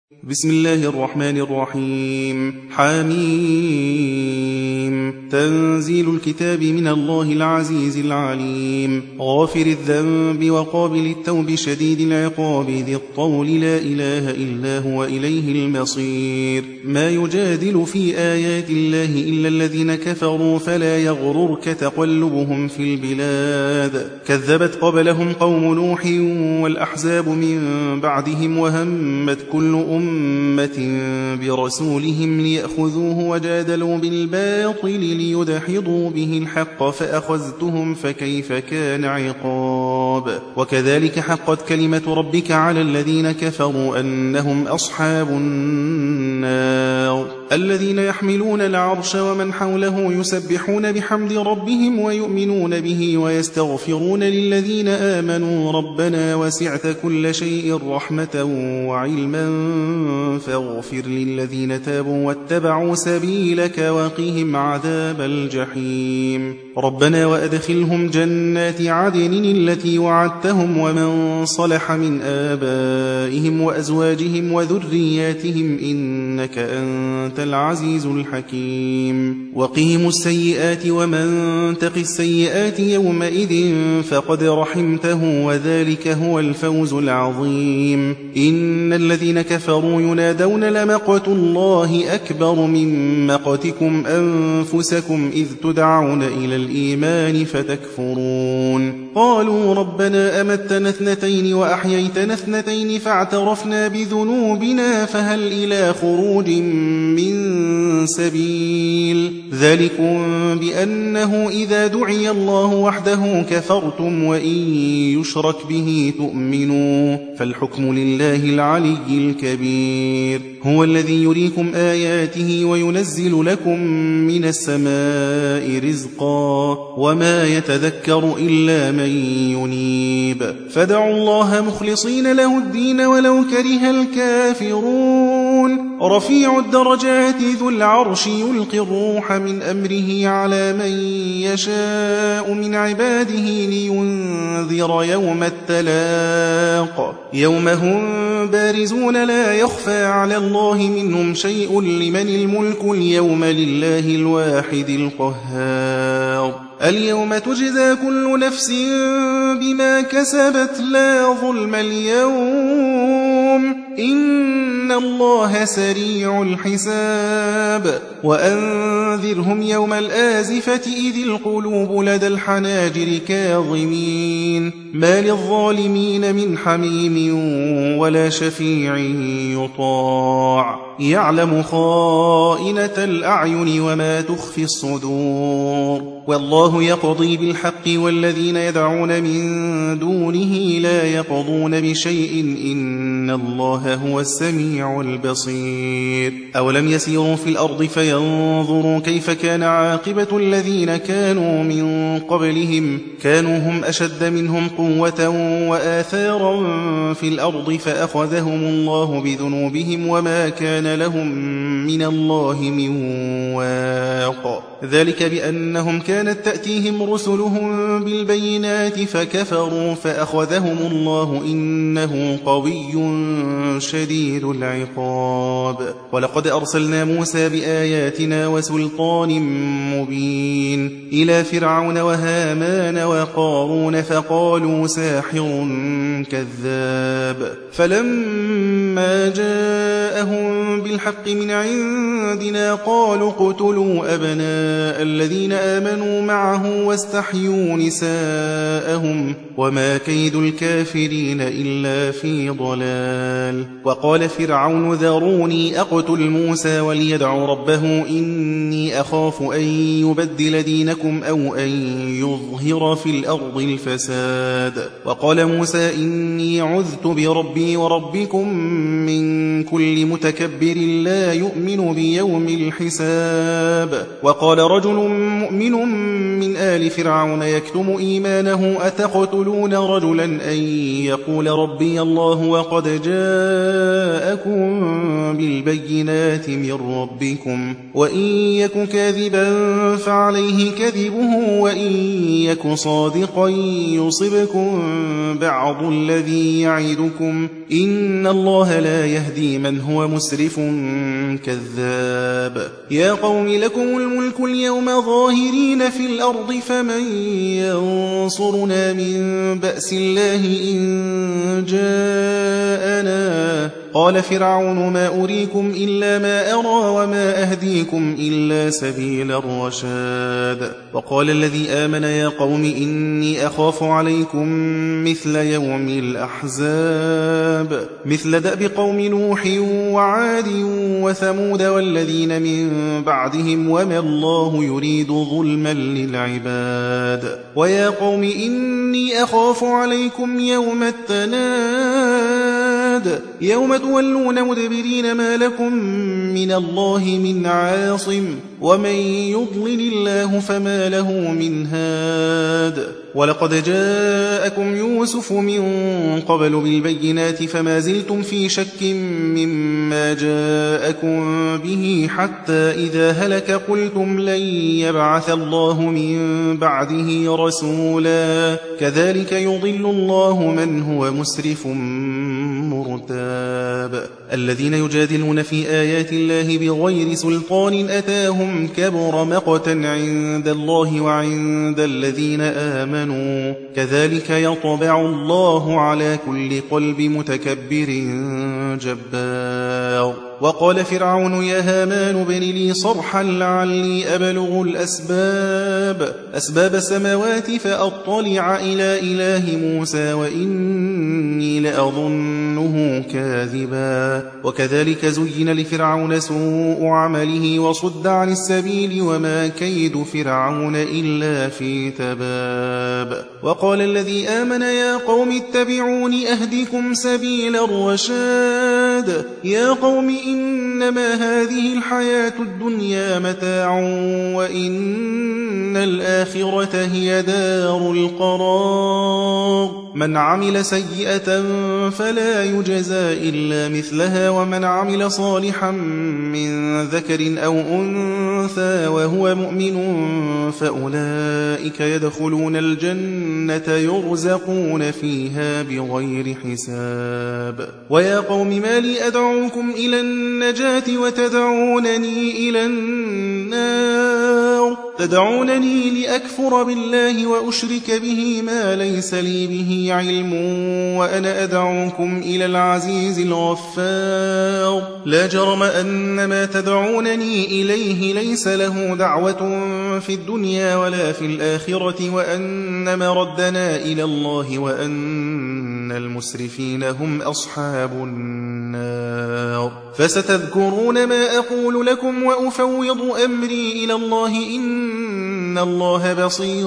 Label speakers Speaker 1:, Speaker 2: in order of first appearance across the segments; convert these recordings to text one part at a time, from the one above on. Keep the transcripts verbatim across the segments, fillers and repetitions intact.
Speaker 1: بسم الله الرحمن الرحيم. حميم. تنزيل الكتاب من الله العزيز العليم، غافر الذنب وقابل التوب شديد العقاب ذي الطول، لا إله إلا هو إليه المصير. ما يجادل في آيات الله إلا الذين كفروا، فلا يغررك تقلبهم في البلاد. كذبت قبلهم قوم نوح والأحزاب من بعدهم، وهمت كل أمة برسولهم ليأخذوه، وجادلوا بالباطل ليدحضوا به الحق، فأخذتهم فكيف كان عقاب. وكذلك حقت كلمة ربك على الذين كفروا أنهم أصحاب النار. الذين يحملون العرش ومن حوله يسبحون بحمد ربهم ويؤمنون به ويستغفرون للذين آمنوا ربنا وسعت كل شيء رحمة وعلما فاغفر للذين تابوا واتبعوا سبيلك وقهم عذاب الجحيم. ربنا وأدخلهم جنات عدن التي وعدتهم ومن صلح من آبائهم وأزواجهم وذرياتهم إنك أنت العزيز الحكيم. وقهم السيئات ومن تق السيئات يومئذ فقد رحمته وذلك هو الفوز العظيم. إن الذين كفروا ينادون لمقت الله أكبر من مقتكم أنفسكم إذ تدعون إلى الإيمان فتكفرون. قالوا ربنا أمتنا اثنتين وأحييتنا اثنتين فاعترفنا بذنوبنا فهل إلى خروج من سبيل. ذلكم بأنه إذا دعي الله وحده كفرتم وإن يشرك به تؤمنوا، فالحكم لله العلي الكبير. هو الذي يريكم آياته وينزل لكم من السماء رزقا وما يتذكر إلا من ينيب. فدعوا الله مخلصين له الدين ولو كره الكافرون. رفيع الدرجات ذو العرش يلقي الروح من أمره على من يشاء من عباده لينذر يوم التلاق، يوم هم بارزون لا يخفى على الله منهم شيء. لمن الملك اليوم لله الواحد القهار. اليوم تجزى كل نفس بما كسبت لا ظلم اليوم إن الله سريع الحساب. وأنذرهم يوم الآزفة إذ القلوب لدى الحناجر كاظمين، ما للظالمين من حميم ولا شفيع يطاع. يعلم خائنة الأعين وما تخفي الصدور. والله يقضي بالحق والذين يدعون من دونه لا يقضون بشيء إن الله هو السميع البصير. أولم يسيروا في الأرض فينظروا كيف كان عاقبة الذين كانوا من قبلهم، كانوا هم أشد منهم قوة وآثارا في الأرض فأخذهم الله بذنوبهم وما كان لهم من الله من واق. ذلك بأنهم كانت تأتيهم رسلهم بالبينات فكفروا فأخذهم الله إنه قوي شديد العقاب. ولقد أرسلنا موسى بآياتنا وسلطان مبين إلى فرعون وهامان وقارون فقالوا ساحر كذاب. فلما جاءهم بالحق من عندنا قالوا اقتلوا أبناء الذين آمنوا معه واستحيوا نساءهم وما كيد الكافرين إلا في ضلال. وقال فرعون ذروني أقتل موسى وليدع ربه إني أخاف أن يبدل دينكم أو أن يظهر في الأرض الفساد. وقال موسى إني عذت بربي وربكم من كل متكبر لا يؤمن بيوم الحساب. وقال رجل مؤمن من آل فرعون يكتم إيمانه أتقتلون رجلا أن يقول ربي الله وقد جاءكم بالبينات من ربكم وإن يك كاذبا فعليه كذبه وإن يك صادقا يصبكم بعض الذي يعدكم إن الله لا يهدي من هو مسرف كذاب يا قوم لكم الملك اليوم ظاهرين في الأرض فمن ينصرنا من بأس الله إن جاءنا قال فرعون ما أريكم إلا ما أرى وما أهديكم إلا سبيل الرشاد وقال الذي آمن يا قوم إني أخاف عليكم مثل يوم الأحزاب مثل دأب قوم نوح وعاد وثمود والذين من بعدهم وما الله يريد ظلما للعباد ويا قوم إني أخاف عليكم يوم التناد يوم تولون مدبرين ما لكم من الله من عاصم ومن يضلل الله فما له من هاد ولقد جاءكم يوسف من قبل بالبينات فما زلتم في شك مما جاءكم به حتى إذا هلك قلتم لن يبعث الله من بعده رسولا كذلك يضل الله من هو مسرف مرتاب الذين يجادلون في آيات الله بغير سلطان أتاهم كبر مقتا عند الله وعند الذين آمنوا كذلك يطبع الله على كل قلب متكبر جبار وقال فرعون يا هامان ابن لي صرحا لعلي أبلغ الأسباب أسباب السماوات فأطلع إلى إله موسى وإني لأظنه كاذبا وكذلك زين لفرعون سوء عمله وصد عن السبيل وما كيد فرعون إلا في تباب وقال الذي آمن يا قوم اتبعون أهدكم سبيل الرشاد يا قوم إنما هذه الحياة الدنيا متاع وإن الآخرة هي دار القرار من عمل سيئة فلا يجزى إلا مثلها ومن عمل صالحا من ذكر أو أنثى وهو مؤمن فأولئك يدخلون الجنة يرزقون فيها بغير حساب ويا قوم ما لي أدعوكم إلى النجاة وتدعونني إلى النار تدعونني لأكفر بالله وأشرك به ما ليس لي به علم وأنا أدعوكم إلى العزيز الغفار لا جرم أن ما تدعونني إليه ليس له دعوة في الدنيا ولا في الآخرة وأن مردنا إلى الله وأن المسرفين هم أصحاب النار فستذكرون ما أقول لكم وأفوض أمري إلى الله إن الله بصير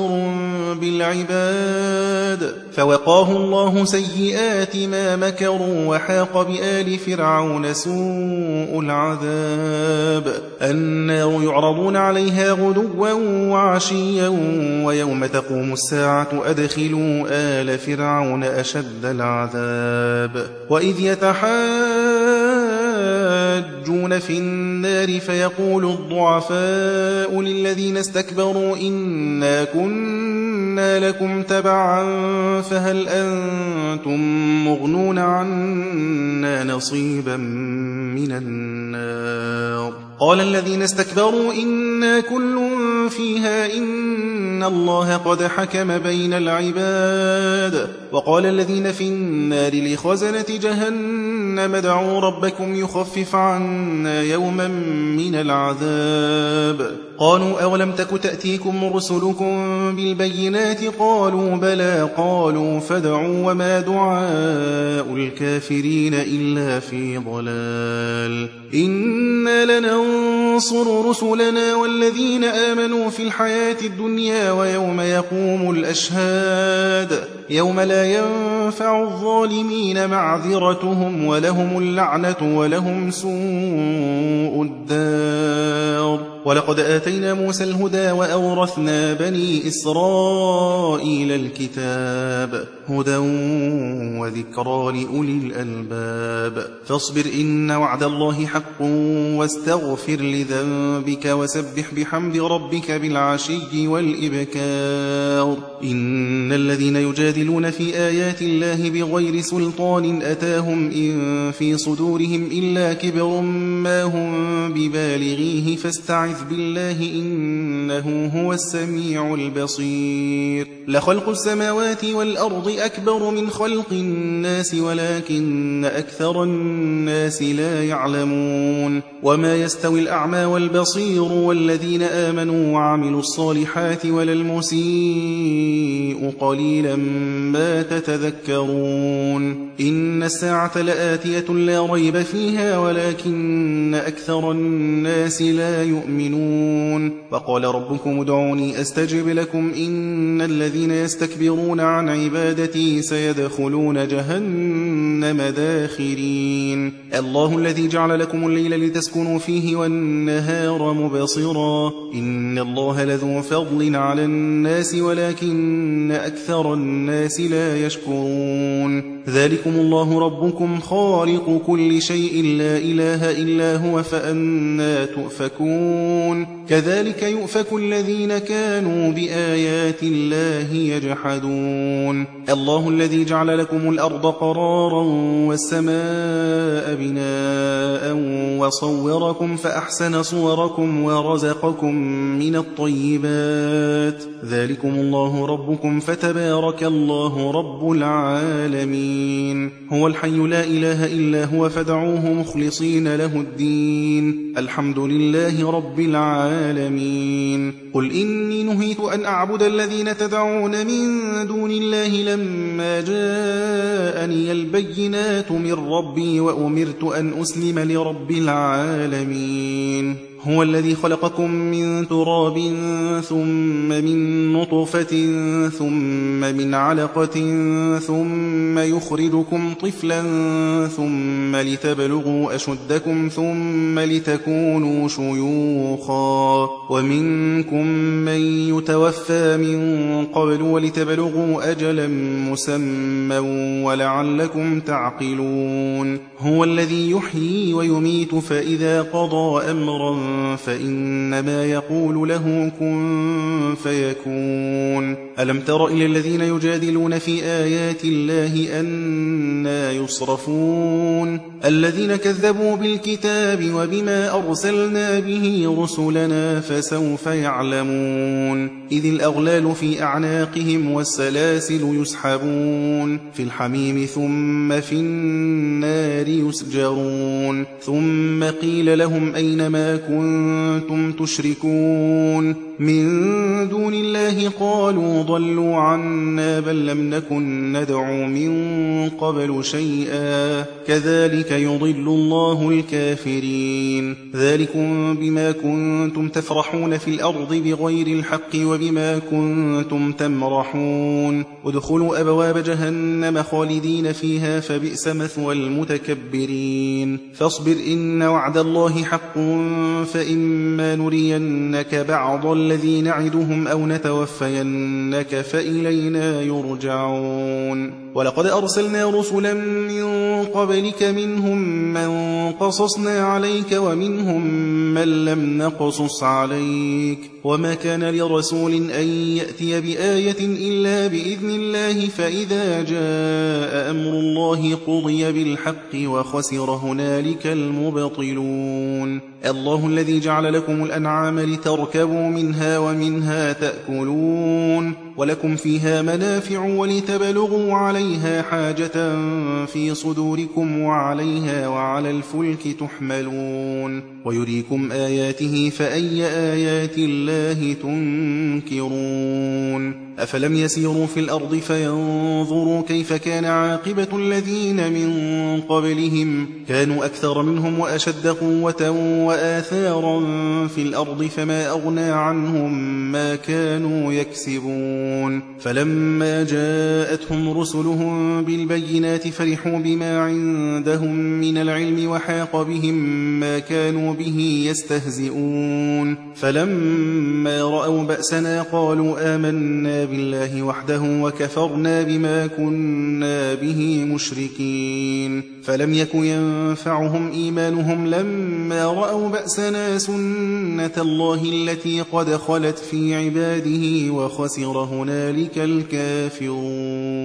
Speaker 1: بالعباد فوقاه الله سيئات ما مكروا وحاق بآل فرعون سوء العذاب النار يعرضون عليها غدوا وعشيا ويوم تقوم الساعة أدخلوا آل فرعون أشد العذاب وإذ يتحاجون في النار فيقول الضعفاء للذين استكبروا إنا كنا لكم تبعا فهل أنتم مغنون عنا نصيبا من النار قال الذين استكبروا إنا كل فيها إن الله قد حكم بين العباد وقال الذين في النار لخزنة جهنم ادعوا ربكم يخفف عنا يوما من العذاب قالوا أولم تك تأتيكم رسلكم بالبينات قالوا بلى قالوا فادعوا وما دعاء الكافرين إلا في ضلال إنا لننصر رسلنا والذين آمنوا في الحياة الدنيا ويوم يقوم الأشهاد يوم لا ينفع الظالمين معذرتهم ولهم اللعنة ولهم سوء الدار ولقد آتينا موسى الهدى وأورثنا بني إسرائيل الكتاب هدى وذكرى لأولي الألباب فاصبر إن وعد الله حق واستغفر لذنبك وسبح بحمد ربك بالعشي والإبكار إن الذين يجادلون في آيات الله بغير سلطان أتاهم إن في صدورهم إلا كبر ما هم ببالغيه فاستعذ بالله إنه هو السميع البصير لخلق السماوات والأرض أكبر من خلق الناس ولكن أكثر الناس لا يعلمون وما يستوي الأعمى والبصير والذين آمنوا وعملوا الصالحات ولا المسيء قليلا ما تتذكرون إن الساعة لآتية لا ريب فيها ولكن أكثر الناس لا يؤمنون وقال ربكم ادعوني أستجب لكم إن الذين يستكبرون عن عبادتي سيدخلون جهنم داخرين الله الذي جعل لكم الليل لتسكنوا فيه والنهار مبصرا إن الله لذو فضل على الناس ولكن أكثر الناس لا يشكرون ذلكم الله ربكم خالق كل شيء لا إله إلا هو فأنى تؤفكون كذلك يؤفك الذين كانوا بآيات الله يجحدون الله الذي جعل لكم الأرض قرارا والسماء بناء وصوركم فأحسن صوركم ورزقكم من الطيبات ذلكم الله ربكم فتبارك الله رب العالمين هو الحي لا إله إلا هو فادعوه مخلصين له الدين الحمد لله رب العالمين قل إني نهيت أن أعبد الذين تدعون من دون الله لما جاءني البينات من ربي وأمرت أن أسلم لرب العالمين هو الذي خلقكم من تراب ثم من نطفة ثم من علقة ثم يخرجكم طفلا ثم لتبلغوا أشدكم ثم لتكونوا شيوخا ومنكم من يتوفى من قبل ولتبلغوا أجلا مسمى ولعلكم تعقلون هو الذي يحيي ويميت فإذا قضى أمرا فإنما يقول له كن فيكون ألم تر إلى الذين يجادلون في آيات الله أنى يصرفون الذين كذبوا بالكتاب وبما أرسلنا به رسلنا فسوف يعلمون إذ الأغلال في أعناقهم والسلاسل يسحبون في الحميم ثم في النار يسجرون ثم قيل لهم أين ما كنتم تشركون من دون الله قالوا ضلوا عنا بل لم نكن ندعو من قبل شيئا كذلك يضل الله الكافرين ذلكم بما كنتم تفرحون في الأرض بغير الحق وبما كنتم تمرحون ادخلوا أبواب جهنم خالدين فيها فبئس مثوى المتكبرين فاصبر إن وعد الله حق فإما نرينك بعض الذي نعدهم أو نتوفينك فإلينا يرجعون ولقد أرسلنا رسلا من قبلك منهم من قصصنا عليك ومنهم من لم نقصص عليك وما كان لرسول أن يأتي بآية إلا بإذن الله فإذا جاء أمر الله قضي بالحق وخسر هنالك المبطلون الله الذي جعل لكم الأنعام لتركبوا منها ومنها تأكلون ولكم فيها منافع ولتبلغوا عليها حاجة في صدوركم وعليها وعلى الفلك تحملون ويريكم آياته فأي آيات الله تنكرون أفلم يسيروا في الأرض فينظروا كيف كان عاقبة الذين من قبلهم كانوا أكثر منهم وأشد قوة وآثارا في الأرض فما أغنى عنهم ما كانوا يكسبون يستهزئون فلما جاءتهم رسلهم بالبينات فرحوا بما عندهم من العلم وحاق بهم ما كانوا به يستهزئون فلما رأوا بأسنا قالوا آمنا بالله وحده وكفرنا بما كنا به مشركين فلم يك ينفعهم إيمانهم لما رأوا بأسنا سنة الله التي قد خلت في عباده وخسر هنالك الكافرون